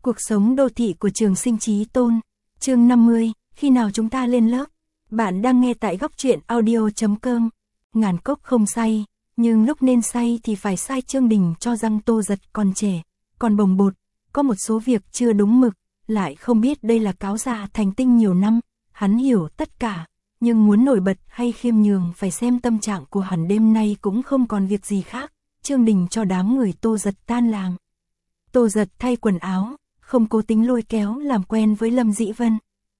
Cuộc sống đô thị của Trường Sinh Chí Tôn. Chương 50, khi nào chúng ta lên lớp? Bạn đang nghe tại góc truyện audio.com. Ngàn cốc không say, nhưng lúc nên say thì phải sai Trương Đình cho rằng Tô Giật còn trẻ, còn bồng bột, có một số việc chưa đúng mực, lại không biết đây là cáo già thành tinh nhiều năm, hắn hiểu tất cả, nhưng muốn nổi bật hay khiêm nhường phải xem tâm trạng của hắn đêm nay cũng không còn việc gì khác. Trương Đình cho đám người Tô Giật tan làm. Tô Giật thay quần áo, không cố tính lôi kéo làm quen với Lâm Dĩ Vân.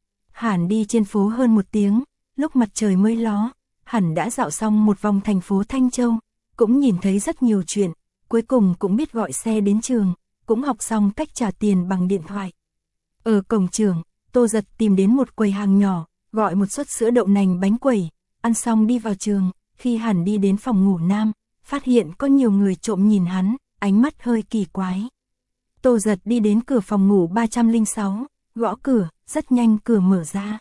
Hẳn đi trên phố hơn một tiếng, lúc mặt trời mới ló, hẳn đã dạo xong một vòng thành phố Thanh Châu, cũng nhìn thấy rất nhiều chuyện, cuối cùng cũng biết gọi xe đến trường, cũng học xong cách trả tiền bằng điện thoại. Ở cổng trường, Tô Giật tìm đến một quầy hàng nhỏ, gọi một suất sữa đậu nành bánh quẩy, ăn xong đi vào trường, khi hẳn đi đến phòng ngủ nam, phát hiện có nhiều người trộm nhìn hắn, ánh mắt hơi kỳ quái. Tô Giật đi đến cửa phòng ngủ 306, gõ cửa, rất nhanh cửa mở ra.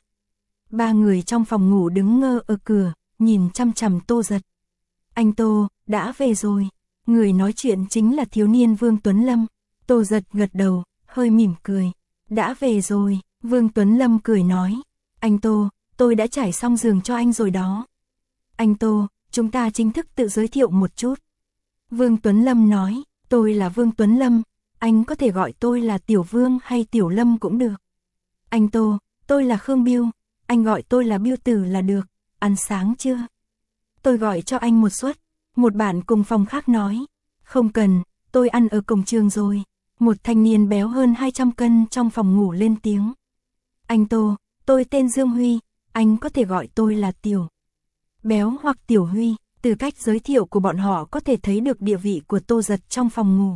Ba người trong phòng ngủ đứng ngơ ở cửa, nhìn chăm chằm Tô Giật. Anh Tô, đã về rồi. Người nói chuyện chính là thiếu niên Vương Tuấn Lâm. Tô Giật gật đầu, hơi mỉm cười. Đã về rồi, Vương Tuấn Lâm cười nói. Anh Tô, tôi đã trải xong giường cho anh rồi đó. Anh Tô, chúng ta chính thức tự giới thiệu một chút. Vương Tuấn Lâm nói, tôi là Vương Tuấn Lâm. Anh có thể gọi tôi là Tiểu Vương hay Tiểu Lâm cũng được. Anh Tô, tôi là Khương Biêu, anh gọi tôi là Biêu Tử là được. Ăn sáng chưa? Tôi gọi cho anh một suất. Một bạn cùng phòng khác nói. Không cần, tôi ăn ở cổng trường rồi. Một thanh niên béo hơn 200 cân trong phòng ngủ lên tiếng. Anh Tô, tôi tên Dương Huy, anh có thể gọi tôi là Tiểu Béo hoặc Tiểu Huy. Từ cách giới thiệu của bọn họ có thể thấy được địa vị của Tô Giật trong phòng ngủ.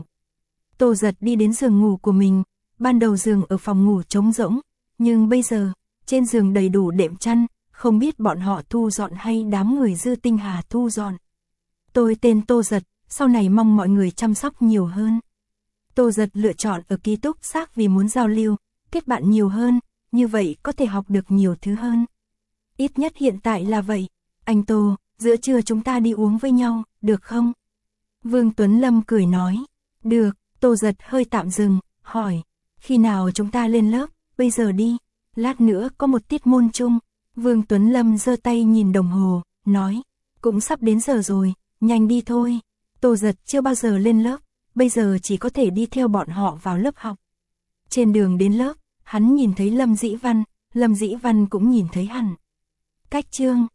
Tô Giật đi đến giường ngủ của mình, ban đầu giường ở phòng ngủ trống rỗng, nhưng bây giờ, trên giường đầy đủ đệm chăn, không biết bọn họ thu dọn hay đám người Dư Tinh Hà thu dọn. Tôi tên Tô Giật, sau này mong mọi người chăm sóc nhiều hơn. Tô Giật lựa chọn ở ký túc xá vì muốn giao lưu, kết bạn nhiều hơn, như vậy có thể học được nhiều thứ hơn. Ít nhất hiện tại là vậy. Anh Tô, giữa trưa chúng ta đi uống với nhau, được không? Vương Tuấn Lâm cười nói, được. Tô Giật hơi tạm dừng, hỏi, khi nào chúng ta lên lớp? Bây giờ đi, lát nữa có một tiết môn chung. Vương Tuấn Lâm giơ tay nhìn đồng hồ, nói, cũng sắp đến giờ rồi, nhanh đi thôi. Tô Giật chưa bao giờ lên lớp, bây giờ chỉ có thể đi theo bọn họ vào lớp học. Trên đường đến lớp, hắn nhìn thấy Lâm Dĩ Văn cũng nhìn thấy hắn. Cách chương